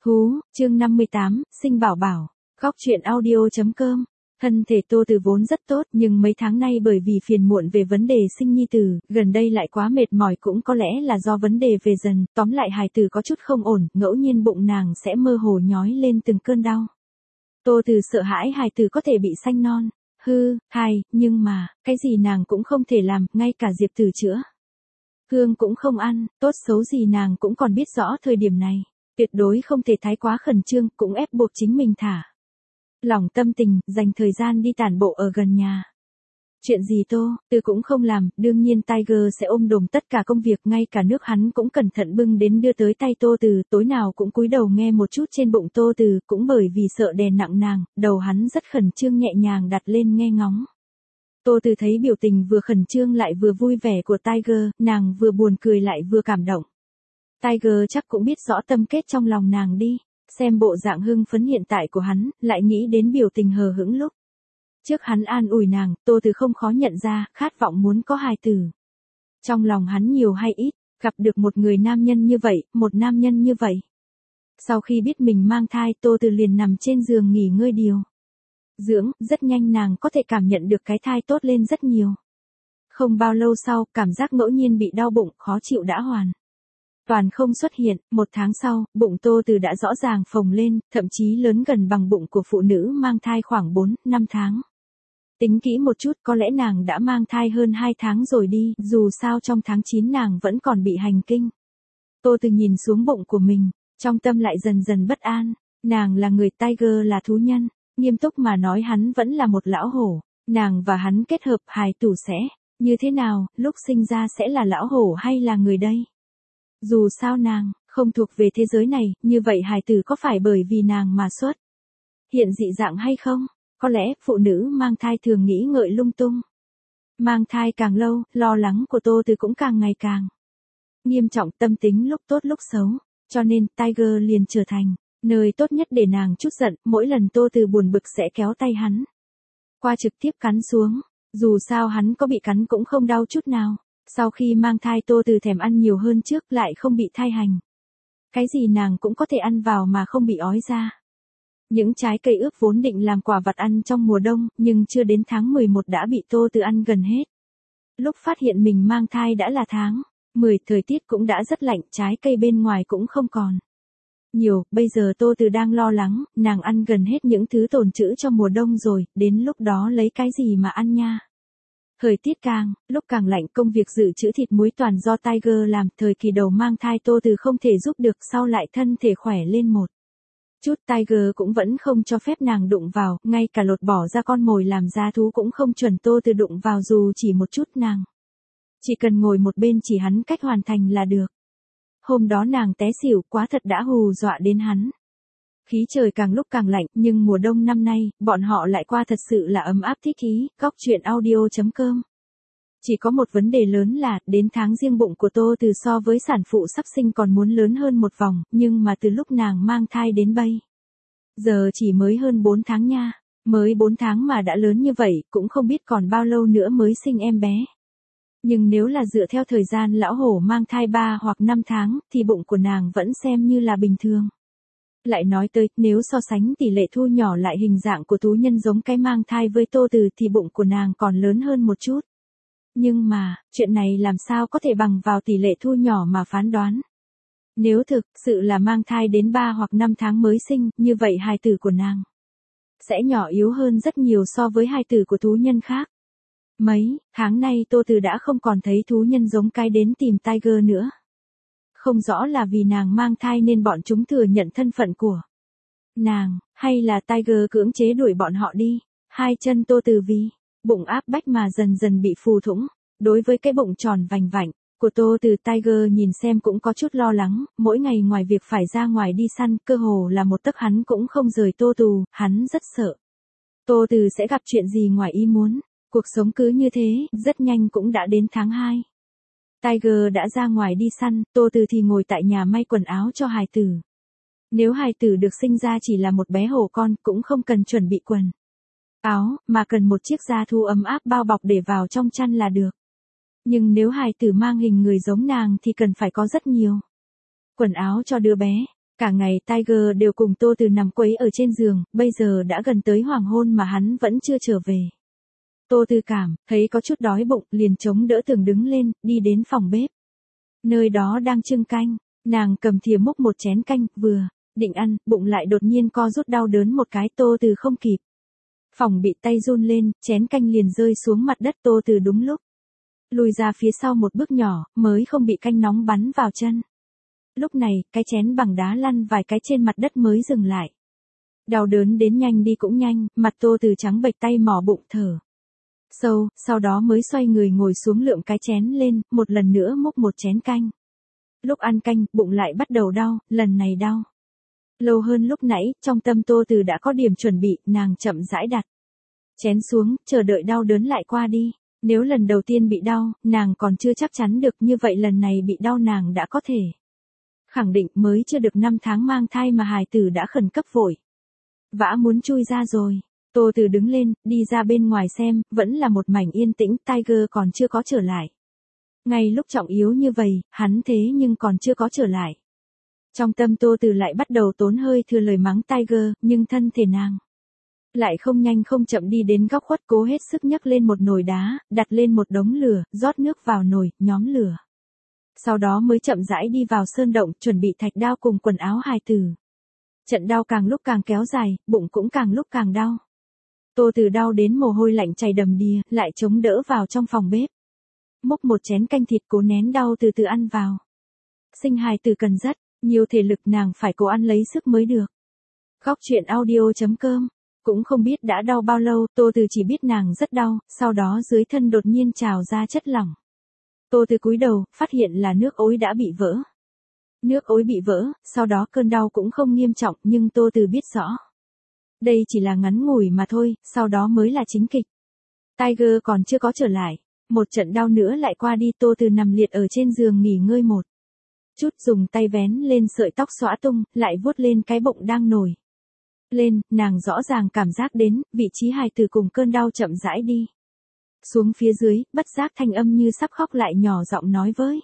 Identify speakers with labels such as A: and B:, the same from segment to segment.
A: Chương 58, sinh bảo bảo. Góc truyện audio.com. Thân thể Tô Từ vốn rất tốt, nhưng mấy tháng nay bởi vì phiền muộn về vấn đề sinh nhi tử, gần đây lại quá mệt mỏi, cũng có lẽ là do vấn đề về dần, tóm lại hài tử có chút không ổn, ngẫu nhiên bụng nàng sẽ mơ hồ nhói lên từng cơn đau. Tô Từ sợ hãi hài tử có thể bị sanh non, nhưng mà, cái gì nàng cũng không thể làm, ngay cả Diệp Tử chữa Hương cũng không ăn, tốt xấu gì nàng cũng còn biết rõ thời điểm này. Tuyệt đối không thể thái quá khẩn trương, cũng ép buộc chính mình thả lỏng tâm tình, dành thời gian đi tản bộ ở gần nhà. Chuyện gì Tô Từ cũng không làm, đương nhiên Tiger sẽ ôm đồm tất cả công việc, ngay cả nước hắn cũng cẩn thận bưng đến đưa tới tay Tô Từ, tối nào cũng cúi đầu nghe một chút trên bụng Tô Từ, cũng bởi vì sợ đè nặng nàng, đầu hắn rất khẩn trương nhẹ nhàng đặt lên nghe ngóng. Tô Từ thấy biểu tình vừa khẩn trương lại vừa vui vẻ của Tiger, nàng vừa buồn cười lại vừa cảm động. Tiger chắc cũng biết rõ tâm kết trong lòng nàng đi, xem bộ dạng hưng phấn hiện tại của hắn, lại nghĩ đến biểu tình hờ hững lúc trước hắn an ủi nàng, Tô Từ không khó nhận ra, khát vọng muốn có hài tử. Trong lòng hắn nhiều hay ít, gặp được một người nam nhân như vậy, một nam nhân như vậy. Sau khi biết mình mang thai, Tô Từ liền nằm trên giường nghỉ ngơi điều dưỡng, rất nhanh nàng có thể cảm nhận được cái thai tốt lên rất nhiều. Không bao lâu sau, cảm giác ngẫu nhiên bị đau bụng, khó chịu đã hoàn toàn không xuất hiện, 1 tháng sau, bụng Tô Từ đã rõ ràng phồng lên, thậm chí lớn gần bằng bụng của phụ nữ mang thai khoảng 4-5 tháng. Tính kỹ một chút, có lẽ nàng đã mang thai hơn 2 tháng rồi đi, dù sao trong tháng 9 nàng vẫn còn bị hành kinh. Tô Từ nhìn xuống bụng của mình, trong tâm lại dần dần bất an, nàng là người, Tiger là thú nhân, nghiêm túc mà nói hắn vẫn là một lão hổ, nàng và hắn kết hợp hài tử sẽ như thế nào, lúc sinh ra sẽ là lão hổ hay là người đây? Dù sao nàng không thuộc về thế giới này, như vậy hài tử có phải bởi vì nàng mà xuất hiện dị dạng hay không? Có lẽ phụ nữ mang thai thường nghĩ ngợi lung tung. Mang thai càng lâu, lo lắng của Tô Từ cũng càng ngày càng nghiêm trọng, tâm tính lúc tốt lúc xấu, cho nên Tiger liền trở thành nơi tốt nhất để nàng trút giận, mỗi lần Tô Từ buồn bực sẽ kéo tay hắn qua trực tiếp cắn xuống, dù sao hắn có bị cắn cũng không đau chút nào. Sau khi mang thai Tô Từ thèm ăn nhiều hơn trước, lại không bị thai hành. Cái gì nàng cũng có thể ăn vào mà không bị ói ra. Những trái cây ướp vốn định làm quà vặt ăn trong mùa đông, nhưng chưa đến tháng 11 đã bị Tô Từ ăn gần hết. Lúc phát hiện mình mang thai đã là tháng 10, thời tiết cũng đã rất lạnh, trái cây bên ngoài cũng không còn nhiều, bây giờ Tô Từ đang lo lắng, nàng ăn gần hết những thứ tồn trữ cho mùa đông rồi, đến lúc đó lấy cái gì mà ăn nha. Thời tiết lúc càng lạnh, công việc dự trữ thịt muối toàn do Tiger làm, thời kỳ đầu mang thai Tô Từ không thể giúp được, sau lại thân thể khỏe lên một chút, Tiger cũng vẫn không cho phép nàng đụng vào, ngay cả lột bỏ ra con mồi làm gia thú cũng không chuẩn Tô Từ đụng vào dù chỉ một chút, nàng chỉ cần ngồi một bên chỉ hắn cách hoàn thành là được. Hôm đó nàng té xỉu, quá thật đã hù dọa đến hắn. Khí trời càng lúc càng lạnh, nhưng mùa đông năm nay, bọn họ lại qua thật sự là ấm áp thích ý, góc truyện audio.com. Chỉ có một vấn đề lớn là, đến tháng riêng bụng của Tô Từ so với sản phụ sắp sinh còn muốn lớn hơn một vòng, nhưng mà từ lúc nàng mang thai đến bây giờ chỉ mới hơn 4 tháng nha, mới 4 tháng mà đã lớn như vậy, cũng không biết còn bao lâu nữa mới sinh em bé. Nhưng nếu là dựa theo thời gian lão hổ mang thai 3 hoặc 5 tháng, thì bụng của nàng vẫn xem như là bình thường. Lại nói tới, nếu so sánh tỷ lệ thu nhỏ lại hình dạng của thú nhân giống cái mang thai với Tô Từ thì bụng của nàng còn lớn hơn một chút. Nhưng mà, chuyện này làm sao có thể bằng vào tỷ lệ thu nhỏ mà phán đoán. Nếu thực sự là mang thai đến 3 hoặc 5 tháng mới sinh, như vậy hài tử của nàng sẽ nhỏ yếu hơn rất nhiều so với hài tử của thú nhân khác. Mấy tháng nay Tô Từ đã không còn thấy thú nhân giống cái đến tìm Tiger nữa. Không rõ là vì nàng mang thai nên bọn chúng thừa nhận thân phận của nàng, hay là Tiger cưỡng chế đuổi bọn họ đi. Hai chân Tô Từ vì bụng áp bách mà dần dần bị phù thủng. Đối với cái bụng tròn vành vạnh của Tô Từ, Tiger nhìn xem cũng có chút lo lắng, mỗi ngày ngoài việc phải ra ngoài đi săn, cơ hồ là một tấc hắn cũng không rời Tô Từ, hắn rất sợ Tô Từ sẽ gặp chuyện gì ngoài ý muốn. Cuộc sống cứ như thế, rất nhanh cũng đã đến tháng 2. Tiger đã ra ngoài đi săn, Tô Từ thì ngồi tại nhà may quần áo cho hài tử. Nếu hài tử được sinh ra chỉ là một bé hổ con, cũng không cần chuẩn bị quần áo, mà cần một chiếc da thú ấm áp bao bọc để vào trong chăn là được. Nhưng nếu hài tử mang hình người giống nàng thì cần phải có rất nhiều quần áo cho đứa bé. Cả ngày Tiger đều cùng Tô Từ nằm quấy ở trên giường, bây giờ đã gần tới hoàng hôn mà hắn vẫn chưa trở về. Tô Từ cảm thấy có chút đói bụng, liền chống đỡ tường đứng lên, đi đến phòng bếp. Nơi đó đang trưng canh, nàng cầm thìa múc một chén canh, vừa định ăn, bụng lại đột nhiên co rút đau đớn một cái, Tô Từ không kịp phòng bị, tay run lên, chén canh liền rơi xuống mặt đất. Tô Từ đúng lúc lùi ra phía sau một bước nhỏ, mới không bị canh nóng bắn vào chân. Lúc này, cái chén bằng đá lăn vài cái trên mặt đất mới dừng lại. Đau đớn đến nhanh đi cũng nhanh, mặt Tô Từ trắng bệch, tay mò bụng thở sâu, sau đó mới xoay người ngồi xuống lượm cái chén lên, một lần nữa múc một chén canh. Lúc ăn canh, bụng lại bắt đầu đau, lần này đau lâu hơn lúc nãy, trong tâm Tô Từ đã có điểm chuẩn bị, nàng chậm rãi đặt chén xuống, chờ đợi đau đớn lại qua đi. Nếu lần đầu tiên bị đau, nàng còn chưa chắc chắn được, như vậy lần này bị đau nàng đã có thể khẳng định. Mới chưa được 5 tháng mang thai mà hài tử đã khẩn cấp vội vã muốn chui ra rồi. Tô Từ đứng lên, đi ra bên ngoài xem, vẫn là một mảnh yên tĩnh, Tiger còn chưa có trở lại. Ngay lúc trọng yếu như vậy, hắn thế nhưng còn chưa có trở lại. Trong tâm Tô Từ lại bắt đầu tốn hơi thừa lời mắng Tiger, nhưng thân thể nàng lại không nhanh không chậm đi đến góc khuất, cố hết sức nhấc lên một nồi đá, đặt lên một đống lửa, rót nước vào nồi, nhóm lửa. Sau đó mới chậm rãi đi vào sơn động, chuẩn bị thạch đao cùng quần áo hài tử. Trận đau càng lúc càng kéo dài, bụng cũng càng lúc càng đau. Tô Từ đau đến mồ hôi lạnh chảy đầm đìa, lại chống đỡ vào trong phòng bếp. Múc một chén canh thịt, cố nén đau từ từ ăn vào. Sinh hài tử cần rất nhiều thể lực, nàng phải cố ăn lấy sức mới được. Góc chuyện audio.com. Cũng không biết đã đau bao lâu, Tô Từ chỉ biết nàng rất đau, sau đó dưới thân đột nhiên trào ra chất lỏng. Tô Từ cúi đầu, phát hiện là nước ối đã bị vỡ. Nước ối bị vỡ, sau đó cơn đau cũng không nghiêm trọng, nhưng Tô Từ biết rõ. Đây chỉ là ngắn ngủi mà thôi, sau đó mới là chính kịch. Tiger còn chưa có trở lại. Một trận đau nữa lại qua đi, Tô Từ nằm liệt ở trên giường nghỉ ngơi một chút, dùng tay vén lên sợi tóc xõa tung, lại vuốt lên cái bụng đang nổi lên, nàng rõ ràng cảm giác đến, vị trí hài tử cùng cơn đau chậm rãi đi xuống phía dưới, bất giác thanh âm như sắp khóc lại nhỏ giọng nói với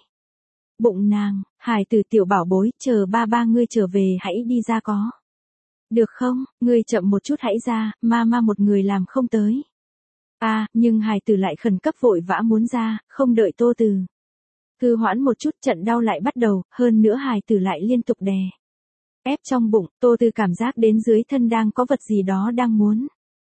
A: bụng nàng, hài tử tiểu bảo bối, chờ ba ba ngươi trở về hãy đi ra có được không, ngươi chậm một chút hãy ra, mama một người làm không tới. Nhưng hài tử lại khẩn cấp vội vã muốn ra, không đợi Tô Từ thư hoãn một chút, trận đau lại bắt đầu, hơn nữa hài tử lại liên tục đè ép trong bụng. Tô Từ cảm giác đến dưới thân đang có vật gì đó đang muốn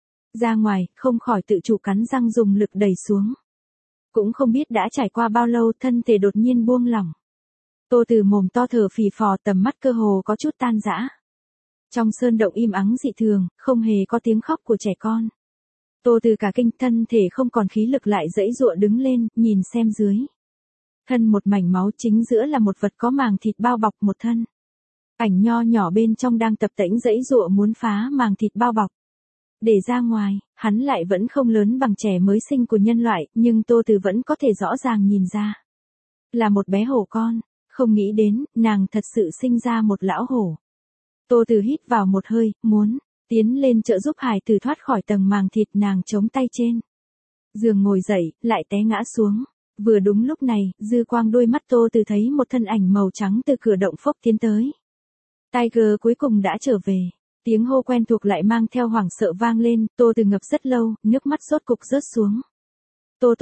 A: ra ngoài, không khỏi tự chủ cắn răng dùng lực đẩy xuống. Cũng không biết đã trải qua bao lâu, thân thể đột nhiên buông lỏng. Tô Từ mồm to thở phì phò, tầm mắt cơ hồ có chút tan rã. Trong sơn động im ắng dị thường, không hề có tiếng khóc của trẻ con. Tô Từ cả kinh, thân thể không còn khí lực lại giãy giụa đứng lên, nhìn xem dưới thân một mảnh máu, chính giữa là một vật có màng thịt bao bọc một thân. Ảnh nho nhỏ bên trong đang tập tễnh giãy giụa muốn phá màng thịt bao bọc để ra ngoài, hắn lại vẫn không lớn bằng trẻ mới sinh của nhân loại, nhưng Tô Từ vẫn có thể rõ ràng nhìn ra là một bé hổ con. Không nghĩ đến, nàng thật sự sinh ra một lão hổ. Tô Từ hít vào một hơi, muốn tiến lên trợ giúp hài tử thoát khỏi tầng màng thịt, nàng chống tay trên giường ngồi dậy, lại té ngã xuống. Vừa đúng lúc này, dư quang đôi mắt Tô Từ thấy một thân ảnh màu trắng từ cửa động phốc tiến tới. Tiger cuối cùng đã trở về. Tiếng hô quen thuộc lại mang theo hoảng sợ vang lên, Tô Từ ngập rất lâu, nước mắt rốt cục rớt xuống. Tô,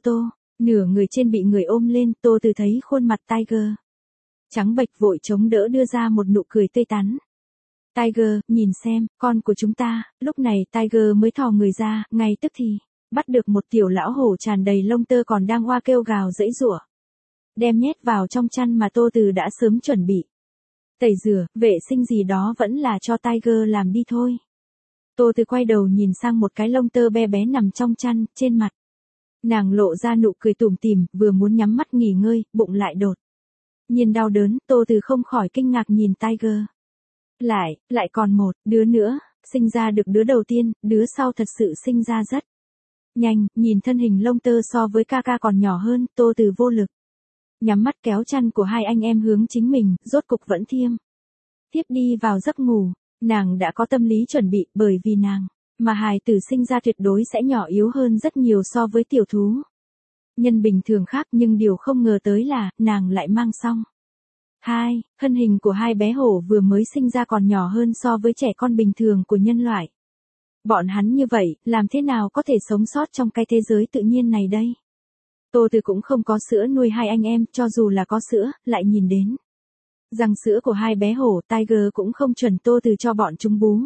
A: nửa người trên bị người ôm lên, Tô Từ thấy khuôn mặt Tiger trắng bệch, vội chống đỡ đưa ra một nụ cười tươi tắn. Tiger, nhìn xem, con của chúng ta. Lúc này Tiger mới thò người ra, ngay tức thì bắt được một tiểu lão hổ tràn đầy lông tơ còn đang oa kêu gào giãy giụa. Đem nhét vào trong chăn mà Tô Từ đã sớm chuẩn bị. Tẩy rửa, vệ sinh gì đó vẫn là cho Tiger làm đi thôi. Tô Từ quay đầu nhìn sang một cái lông tơ be bé nằm trong chăn, trên mặt nàng lộ ra nụ cười tủm tỉm, vừa muốn nhắm mắt nghỉ ngơi, bụng lại đột nhiên đau đớn. Tô Từ không khỏi kinh ngạc nhìn Tiger. Lại còn một đứa nữa, sinh ra được đứa đầu tiên, đứa sau thật sự sinh ra rất nhanh. Nhìn thân hình lông tơ so với ca ca còn nhỏ hơn, Tô Từ vô lực nhắm mắt kéo chăn của hai anh em hướng chính mình, rốt cục vẫn tiếp đi vào giấc ngủ. Nàng đã có tâm lý chuẩn bị, bởi vì nàng mà hài tử sinh ra tuyệt đối sẽ nhỏ yếu hơn rất nhiều so với tiểu thú nhân bình thường khác, nhưng điều không ngờ tới là nàng lại mang xong 2. Thân hình của hai bé hổ vừa mới sinh ra còn nhỏ hơn so với trẻ con bình thường của nhân loại. Bọn hắn như vậy, làm thế nào có thể sống sót trong cái thế giới tự nhiên này đây? Tô Từ cũng không có sữa nuôi hai anh em, cho dù là có sữa, lại nhìn đến răng sữa của hai bé hổ, Tiger cũng không chuẩn Tô Từ cho bọn chúng bú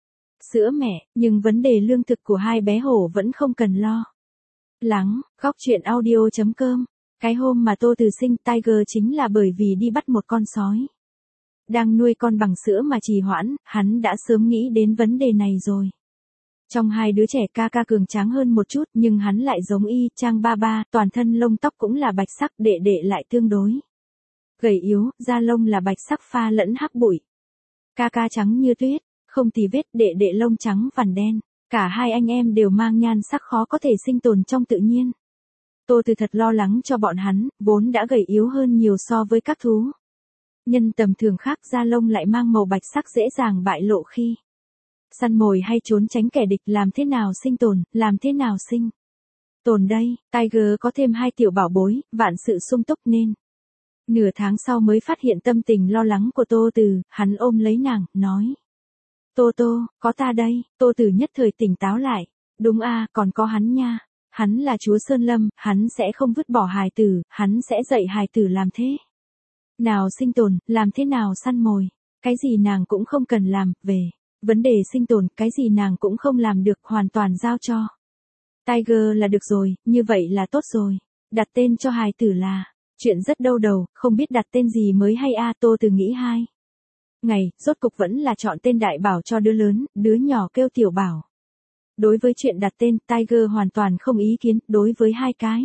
A: sữa mẹ, nhưng vấn đề lương thực của hai bé hổ vẫn không cần lo lắng. Góc truyện audio.com. Cái hôm mà Tô Từ sinh Tiger chính là bởi vì đi bắt một con sói đang nuôi con bằng sữa mà trì hoãn, hắn đã sớm nghĩ đến vấn đề này rồi. Trong hai đứa trẻ ca cường tráng hơn một chút, nhưng hắn lại giống y chang ba, toàn thân lông tóc cũng là bạch sắc, đệ lại tương đối gầy yếu, da lông là bạch sắc pha lẫn hắc bụi. Ca trắng như tuyết, không tì vết, đệ lông trắng vằn đen. Cả hai anh em đều mang nhan sắc khó có thể sinh tồn trong tự nhiên. Tô Từ thật lo lắng cho bọn hắn, vốn đã gầy yếu hơn nhiều so với các thú nhân tầm thường khác, da lông lại mang màu bạch sắc dễ dàng bại lộ khi săn mồi hay trốn tránh kẻ địch. Làm thế nào sinh tồn, làm thế nào sinh tồn đây? Tiger có thêm hai tiểu bảo bối, vạn sự sung túc nên nửa tháng sau mới phát hiện tâm tình lo lắng của Tô Từ, hắn ôm lấy nàng, nói. Tô, có ta đây. Tô Từ nhất thời tỉnh táo lại. Đúng a, còn có hắn nha. Hắn là chúa Sơn Lâm, hắn sẽ không vứt bỏ hài tử, hắn sẽ dạy hài tử làm thế nào sinh tồn, làm thế nào săn mồi. Cái gì nàng cũng không cần làm, về vấn đề sinh tồn, cái gì nàng cũng không làm được, hoàn toàn giao cho Tiger là được rồi, như vậy là tốt rồi. Đặt tên cho hài tử là chuyện rất đau đầu, không biết đặt tên gì mới hay a. Tô Từ nghĩ 2 ngày, rốt cục vẫn là chọn tên Đại Bảo cho đứa lớn, đứa nhỏ kêu Tiểu Bảo. Đối với chuyện đặt tên, Tiger hoàn toàn không ý kiến, đối với hai cái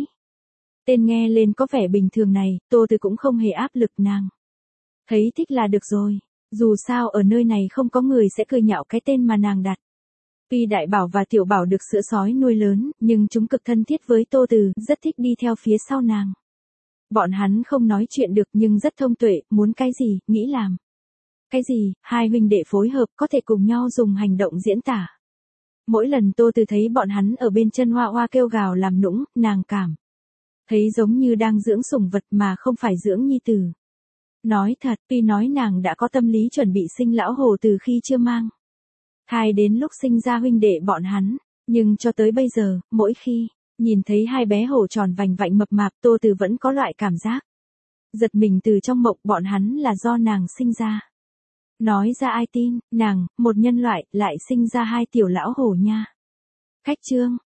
A: tên nghe lên có vẻ bình thường này, Tô Từ cũng không hề áp lực nàng. Thấy thích là được rồi, dù sao ở nơi này không có người sẽ cười nhạo cái tên mà nàng đặt. Tuy Đại Bảo và Tiểu Bảo được sữa sói nuôi lớn, nhưng chúng cực thân thiết với Tô Từ, rất thích đi theo phía sau nàng. Bọn hắn không nói chuyện được nhưng rất thông tuệ, muốn cái gì, nghĩ làm cái gì, hai huynh đệ phối hợp có thể cùng nhau dùng hành động diễn tả. Mỗi lần Tô Từ thấy bọn hắn ở bên chân Hoa kêu gào làm nũng, nàng cảm thấy giống như đang dưỡng sủng vật mà không phải dưỡng nhi tử. Nói thật, tuy nói nàng đã có tâm lý chuẩn bị sinh lão hổ từ khi chưa mang thai đến lúc sinh ra huynh đệ bọn hắn, nhưng cho tới bây giờ, mỗi khi nhìn thấy hai bé hổ tròn vành vạnh mập mạp, Tô Từ vẫn có loại cảm giác giật mình từ trong mộng. Bọn hắn là do nàng sinh ra. Nói ra ai tin, nàng, một nhân loại, lại sinh ra hai tiểu lão hổ nha. Khách chương.